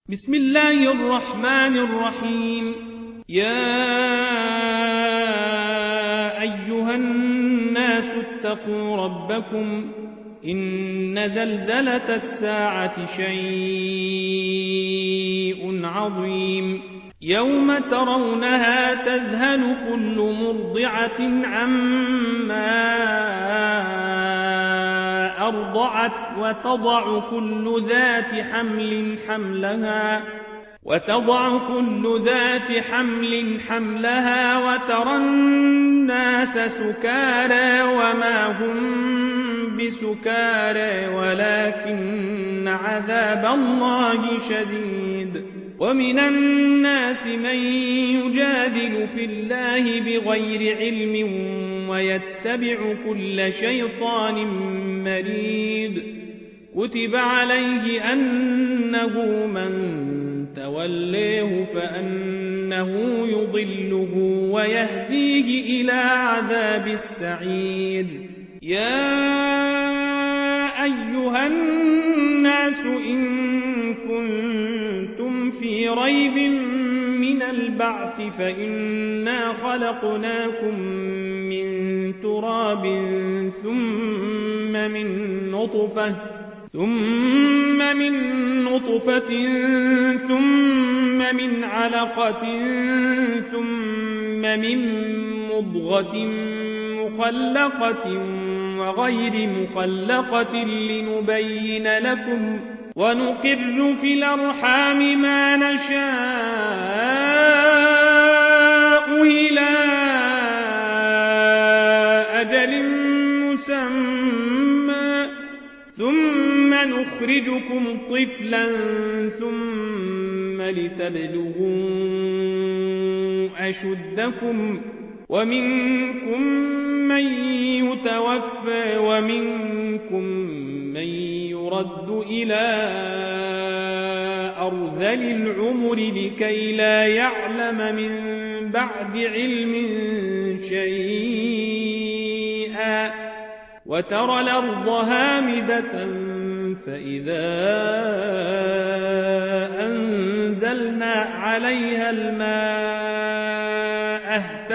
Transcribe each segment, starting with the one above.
بسم الله الرحمن الرحيم. يا أيها الناس اتقوا ربكم إن زلزلة الساعة شيء عظيم يوم ترونها تذهل كل مرضعة عما أرضعت وتضع كل ذات حمل حملها وترى الناس سكارى وما هم بسكارى ولكن عذاب الله شديد. ومن الناس من يجادل في الله بغير علم ويتبع كل شيطان مريد. كتب عليه أنه من توليه فأنه يضله ويهديه إلى عذاب السعير. يا أيها الناس إن كنتم في ريب من البعث فإنا خلقناكم من تراب ثم من نطفة ثم من علقة ثم من مضغة مخلقة وغير مخلقة لنبين لكم ونقر في الأرحام ما نشاء إلى أجل مسمى ثم نخرجكم طفلا ثم لتبلغوا أشدكم ومنكم من يتوفى ومنكم من يرد إلى أرذل العمر لكي لا يعلم من بعد علم شيئا. وترى الأرض هامدة فإذا أنزلنا عليها الماء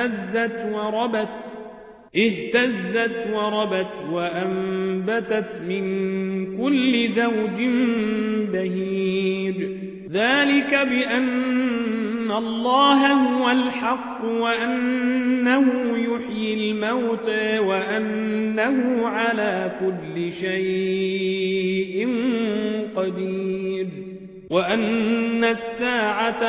اهتزت وربت وأنبتت من كل زوج بهيج. ذلك بأن الله هو الحق وأنه يحيي الموتى وأنه على كل شيء قدير وأن الساعة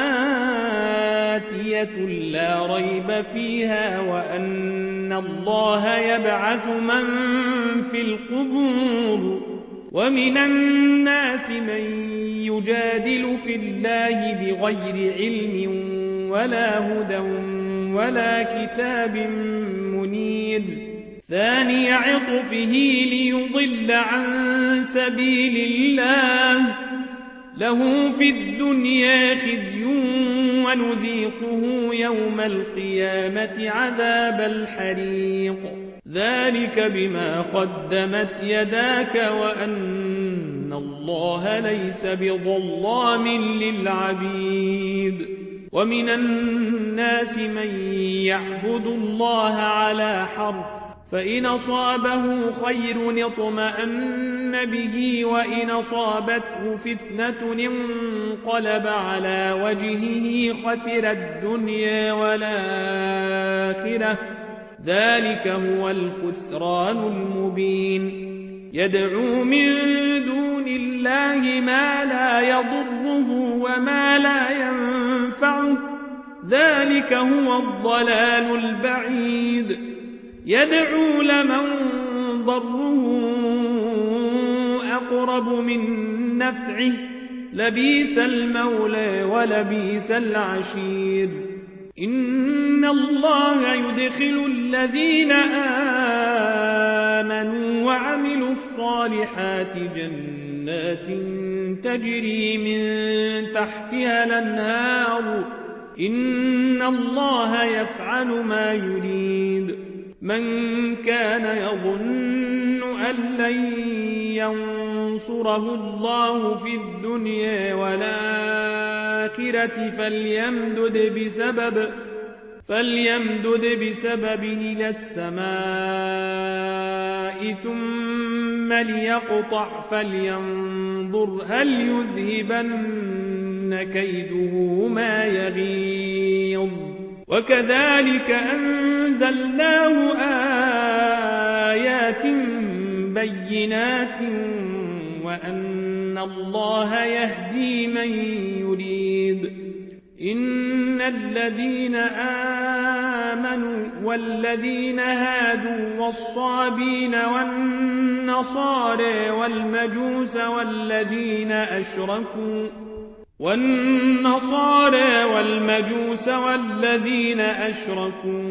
آتية لا ريب فيها وأن الله يبعث من في القبور. ومن الناس من يجادل في الله بغير علم ولا هدى ولا كتاب منير. ثاني عطفه ليضل عن سبيل الله له في الدنيا خزي ونذيقه يوم القيامة عذاب الحريق. ذلك بما قدمت يداك وأن الله ليس بظلام للعبيد. ومن الناس من يعبد الله على حرف فإن أصابه خير اطمأن به وإن أصابته فتنة انقلب على وجهه خسر الدنيا والآخرة. ذلك هو الخسران المبين. يدعو من دون الله ما لا يضره وما لا ينفعه ذلك هو الضلال البعيد. يدعو لمن ضره أقرب من نفعه لبئس المولى ولبئس العشير. إن الله يدخل الذين آمنوا وعملوا الصالحات جنات تجري من تحتها الأنهار. إن الله يفعل ما يريد. من كان يظن أن لن ينصره الله في الدنيا والآخرة الآخرة فليمدد بسبب إلى السماء ثم ليقطع فلينظر هل يذهبن كيده ما يغيظ وكذلك أنزلناه آيات بينات وأن الله يهدي من يريد إن الذين آمنوا والذين هادوا والصابين والنصارى والمجوس والذين أشركوا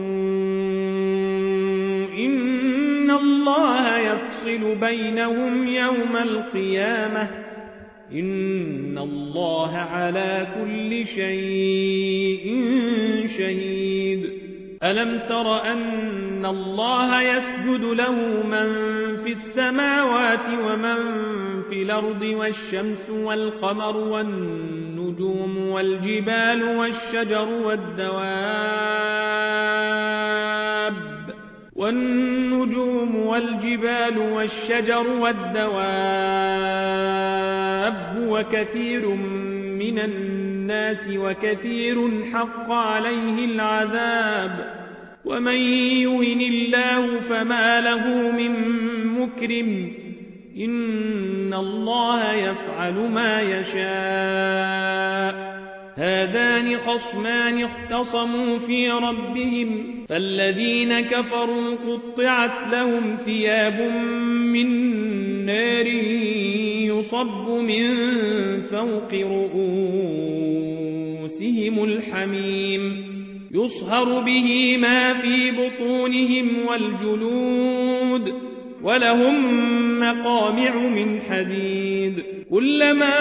إن الله يفصل بينهم يوم القيامة إن الله على كل شيء شهيد ألم تر أن الله يسجد له من في السماوات ومن في الأرض والشمس والقمر والنجوم والجبال والشجر والدواب وكثير من الناس وكثير حق عليه العذاب ومن يهن الله فما له من مكرم إن الله يفعل ما يشاء هذان خصمان اختصموا في ربهم فالذين كفروا قطعت لهم ثياب من نار يصب من فوق رؤوسهم الحميم يصهر به ما في بطونهم والجلود ولهم مقامع من حديد كلما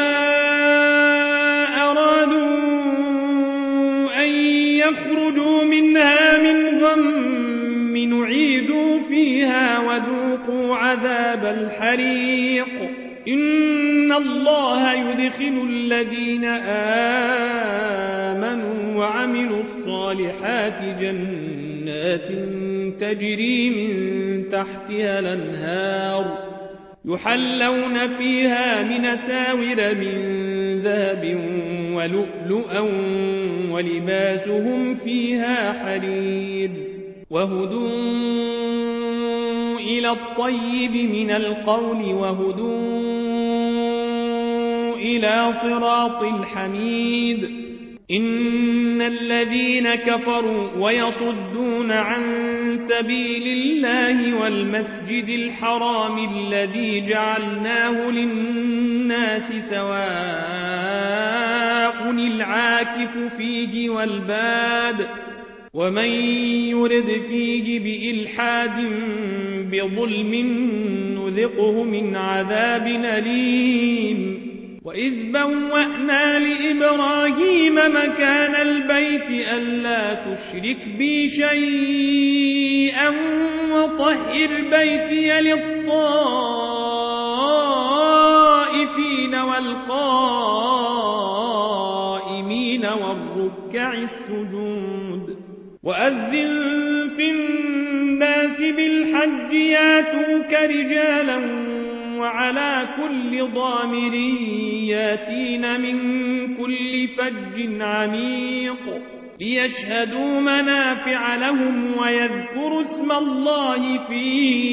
أرادوا أن يخرجوا منها من غم نعيدوا فيها وذوقوا عذاب الحريق إن الله يدخل الذين آمنوا وعملوا الصالحات جنات تجري من تحتها الأنهار يحلون فيها من ساور من ذهب ولؤلؤا ولباسهم فيها حرير وهدوا إلى الطيب من القول وهدوا إلى صراط الحميد إن الذين كفروا ويصدون عن سبيل الله والمسجد الحرام الذي جعلناه للناس سواء العاكف فيه والباد ومن يرد فيه بإلحاد بظلم نذقه من عذاب أليم وإذ بوأنا لإبراهيم مكان البيت ألا تشرك بي شيئا وطهر بيتي للطائفين والقائمين والركع السجود وأذن في الناس بالحج ياتوك رجالا وعلى كل ضامر ياتين من كل فج عميق ليشهدوا منافع لهم ويذكروا اسم الله في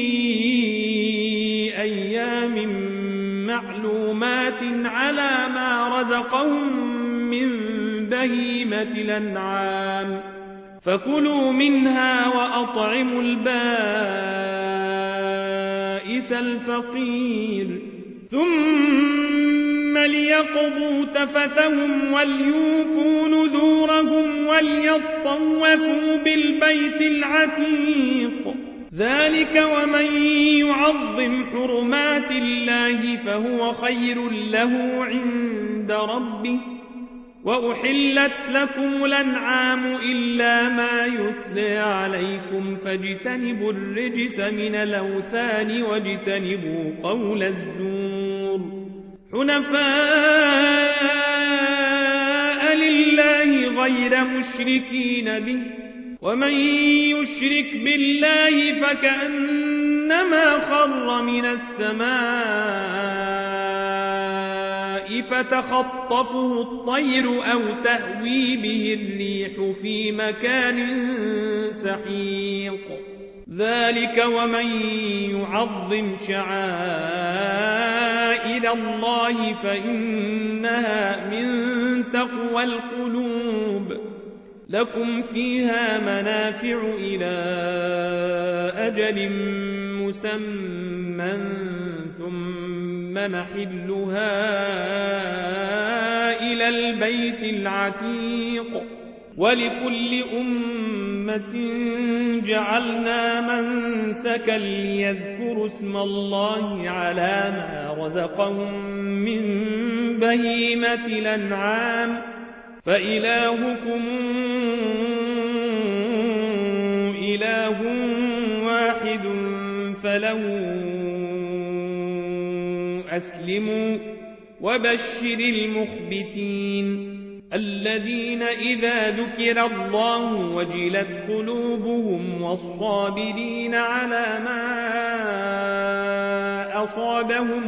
أيام معلومات على ما رزقهم من بهيمة الأنعام فكلوا منها وأطعموا البائس الفقير ثم ليقضوا تفثهم وليوفوا نذورهم وليطوفوا بالبيت العتيق ذلك ومن يعظم حرمات الله فهو خير له عند ربه وأحلت لكم الأنعام إلا ما يتلى عليكم فاجتنبوا الرجس من الأوثان واجتنبوا قول الزور حنفاء غير مشركين به ومن يشرك بالله فكأنما خر من السماء فتخطفه الطير أو تهوي به الريح في مكان سحيق ذلك ومن يعظم شعائر الله فإنها من تقوى القلوب لكم فيها منافع إلى أجل مسمى ثم محلها إلى البيت العتيق ولكل أمة جعلنا منسكا ليذكروا اسم الله على ما رزقهم من بهيمة الأنعام فإلهكم إله واحد فله أسلموا وبشر المخبتين الذين إذا ذكر الله وجلت قلوبهم والصابرين على ما أصابهم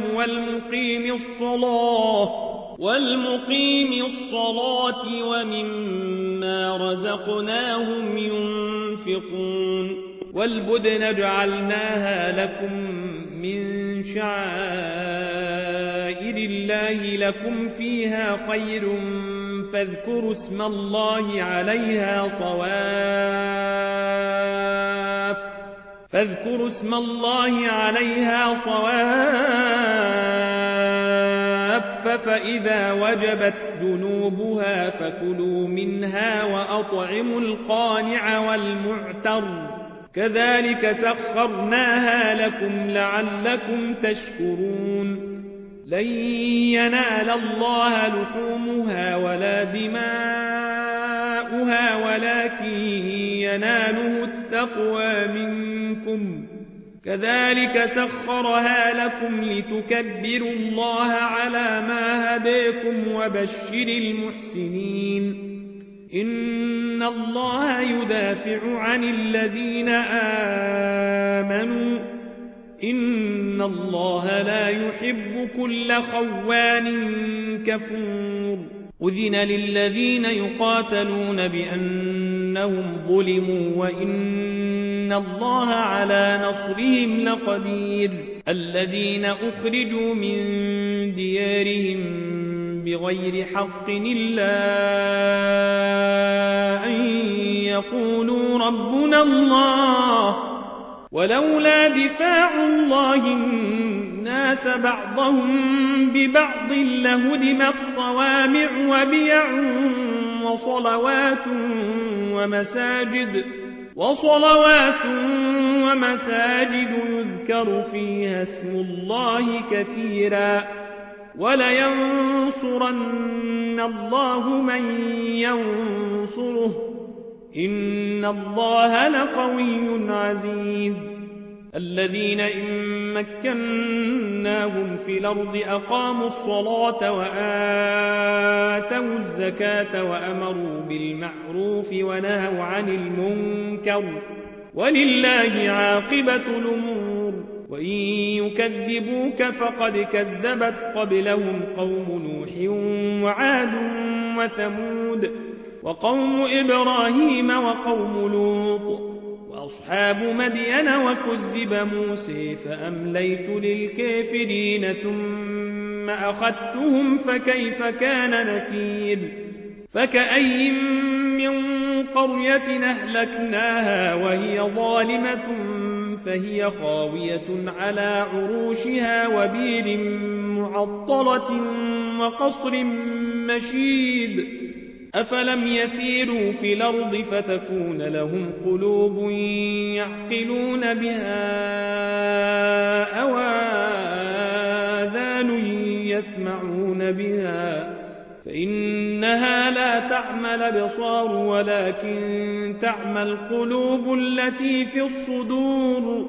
والمقيم الصلاة ومما رزقناهم ينفقون والبدن جعلناها لكم من شعائر الله لكم فيها خير فاذكروا اسم الله عليها صواف فإذا وجبت جنوبها فكلوا منها وأطعموا القانع والمعتر كذلك سخرناها لكم لعلكم تشكرون لن ينال الله لحومها ولا دماؤها ولكن يناله التقوى منكم كذلك سخرها لكم لتكبروا الله على ما هداكم وبشر المحسنين إن الله يدافع عن الذين آمنوا إن الله لا يحب كل خوان كفور أذن للذين يقاتلون بأنهم ظلموا وإن الله على نصرهم لقدير الذين أخرجوا من ديارهم بغير حق إلا أن يقولوا ربنا الله ولولا دفاع الله الناس بعضهم ببعض لهدمت صوامع وبيع وصلوات ومساجد يذكر فيها اسم الله كثيرا ولينصرن الله من ينصره إن الله لقوي عزيز الذين إن مكناهم في الأرض أقاموا الصلاة وآتوا الزكاة وأمروا بالمعروف ونهوا عن المنكر ولله عاقبة الأمور وإن يكذبوك فقد كذبت قبلهم قوم نوح وعاد وثمود وقوم إبراهيم وقوم لوط وأصحاب مدين وكذب موسى فأمليت للكافرين ثم أخذتهم فكيف كان نكير فكأي من قرية أهلكناها وهي ظالمة فهي خاوية على عروشها وبير معطلة وقصر مشيد أفلم يسيروا في الأرض فتكون لهم قلوب يعقلون بها أو آذان يسمعون بها فإنها لا تعمى الأبصار ولكن تعمى القلوب التي في الصدور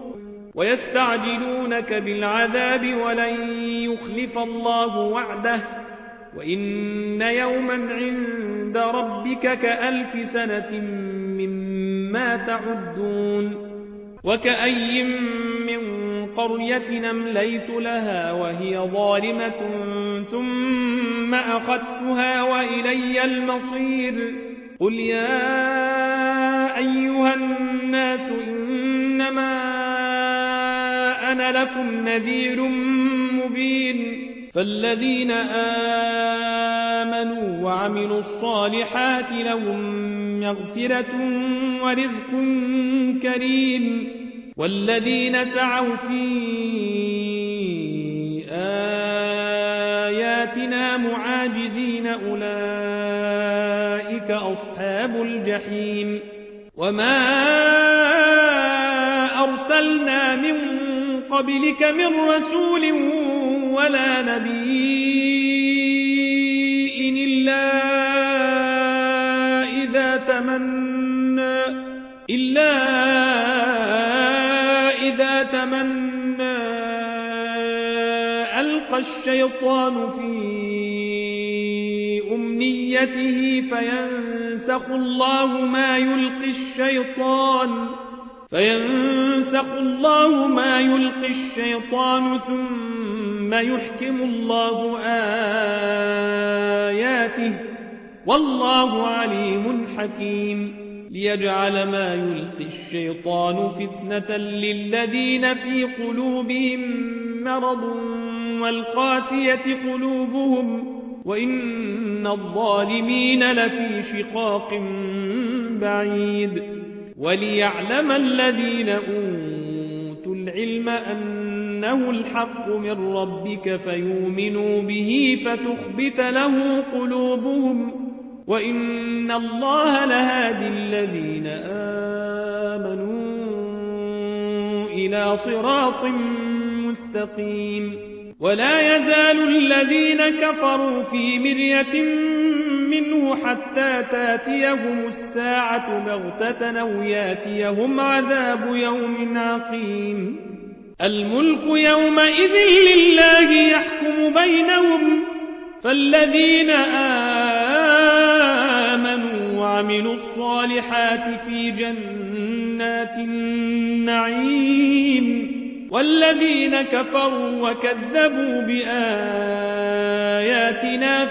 ويستعجلونك بالعذاب ولن يخلف الله وعده وإن يوما عند ربك كألف سنة مما تعدون وكأي من قرية أمليت لها وهي ظالمة ثم أخذتها وإلي المصير قل يا أيها الناس إنما أنا لكم نذير مبين فالذين آمنوا وعملوا الصالحات لهم مغفرة ورزق كريم والذين سعوا في آياتنا معاجزين أولئك أصحاب الجحيم وما أرسلنا من قبلك من رسول ولا نبي إلا إذا تمنى ألقى الشيطان في أمنيته فينسخ الله ما يلقي الشيطان ثم يحكم الله آياته والله عليم حكيم ليجعل ما يلقي الشيطان فتنة للذين في قلوبهم مرض والقاسية قلوبهم وإن الظالمين لفي شقاق بعيد وليعلم الذين أوتوا العلم أنه الحق من ربك فيؤمنوا به فتخبت له قلوبهم وإن الله لهادي الذين آمنوا إلى صراط مستقيم ولا يزال الذين كفروا في مرية منه حتى تاتيهم الساعة بغتة أو ياتيهم عذاب يوم عقيم الملك يومئذ لله يحكم بينهم فالذين آمنوا وعملوا الصالحات في جنات النعيم والذين كفروا وكذبوا بآياتنا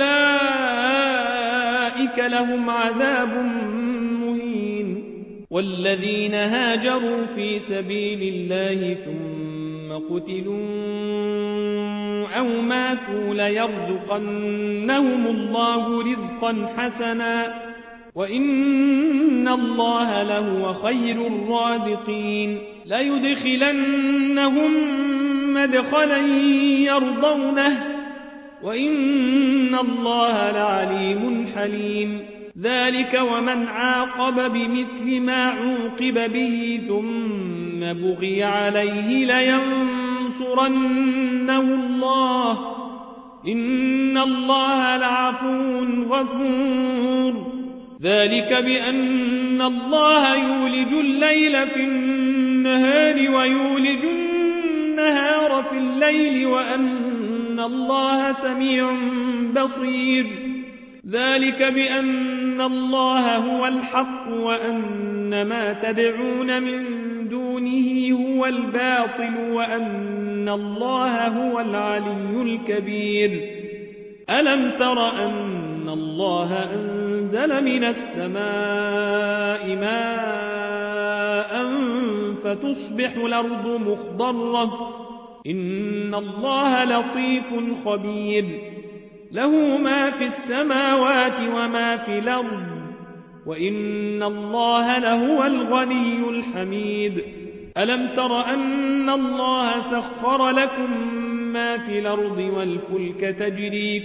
فأولئك لهم عذاب مهين والذين هاجروا في سبيل الله ثم قتلوا أو ماتوا ليرزقنهم الله رزقا حسنا وإن الله لهو خير الرازقين ليدخلنهم مدخلا يرضونه وإن الله لعليم حليم ذلك ومن عاقب بمثل ما عوقب به ثم بغي عليه لينصرنه الله إن الله لعفو غفور ذلك بأن الله يولج الليل في النهار ويولج النهار في الليل وأن الله سميع بصير ذلك بأن الله هو الحق وأن ما تدعون من دونه هو الباطل وأن الله هو العلي الكبير ألم تر أن الله أنزل من السماء ماء فتصبح الأرض مخضرة إن الله لطيف خبير له ما في السماوات وما في الأرض وإن الله لهو الغني الحميد ألم تر أن الله سخر لكم ما في الأرض والفلك تجري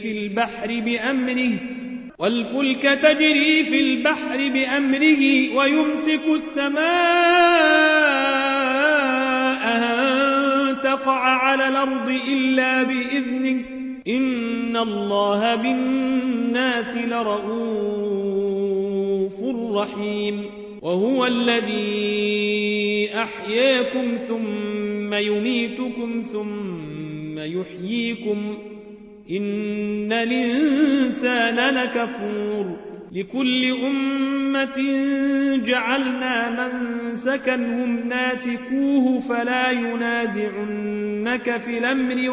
في البحر بأمره ويمسك السماء أن تقع على الأرض إلا بإذنه إن الله بالناس لرؤوف رحيم وهو الذي أحياكم ثم يميتكم ثم يحييكم إن الإنسان لكفور لكل أمة جعلنا منسكا هم ناسكوه فلا ينازعنك في الأمر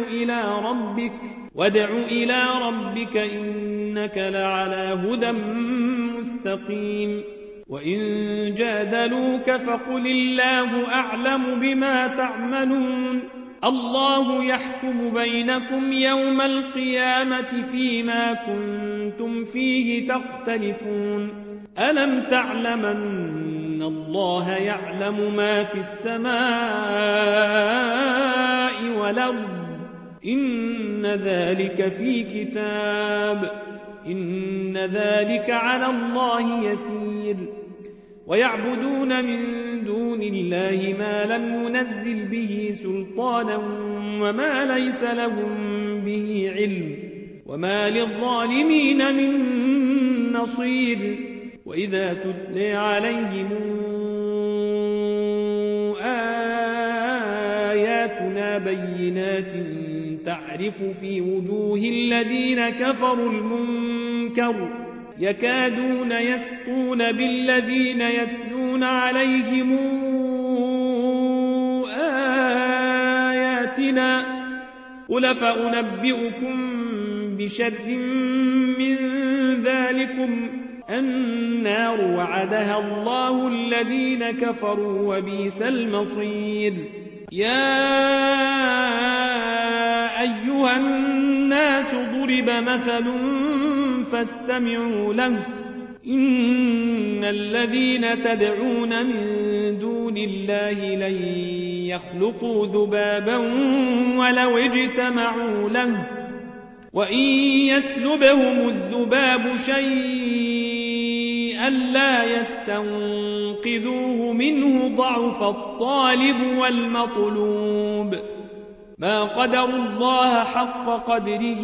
وادع إلى ربك إنك لعلى هدى مستقيم وإن جادلوك فقل الله أعلم بما تعملون الله يحكم بينكم يوم القيامة فيما كنتم فيه تختلفون ألم تعلم أن الله يعلم ما في السماء والأرض إن ذلك في كتاب إن ذلك على الله يسير ويعبدون من دون الله ما لم ينزل به سلطانا وما ليس لهم به علم وما للظالمين من نصير وإذا تتلى عليهم آياتنا بينات تعرف في وجوه الذين كفروا المنكر يكادون يسطون بالذين يتلون عليهم آياتنا قل فأنبئكم بشر من ذلكم النار وعدها الله الذين كفروا وبئس المصير يا أيها الناس ضرب مثل فاستمعوا له إن الذين تدعون من دون الله لن يخلقوا ذبابا ولو اجتمعوا له وإن يسلبهم الذباب شيئا لا يستنقذوه منه ضعف الطالب والمطلوب ما قدروا الله حق قدره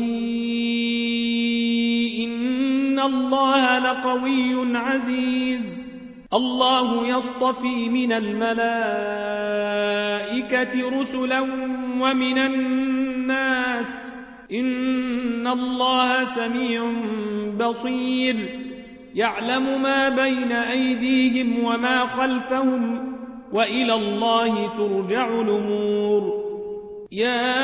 إن الله لقوي عزيز الله يصطفي من الملائكة رسلا ومن الناس إن الله سميع بصير يعلم ما بين أيديهم وما خلفهم وإلى الله ترجع الأمور يا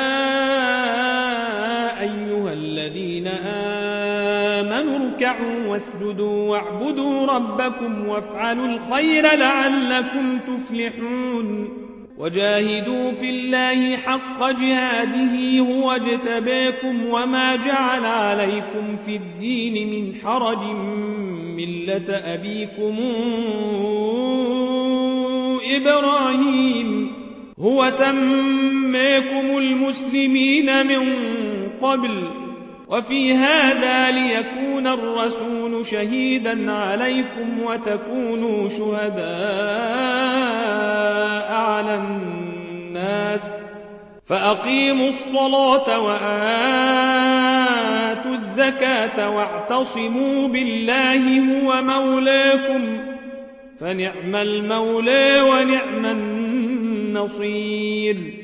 أيها الذين آمنوا اركعوا واسجدوا واعبدوا ربكم وافعلوا الخير لعلكم تفلحون وجاهدوا في الله حق جهاده هو اجتباكم وما جعل عليكم في الدين من حرج ملة أبيكم إبراهيم هو سماكم المسلمين من قبل وفي هذا ليكون الرسول شهيدا عليكم وتكونوا شهداء على الناس فأقيموا الصلاة وآتوا الزكاة واعتصموا بالله هو مولاكم فنعم المولى ونعم النصير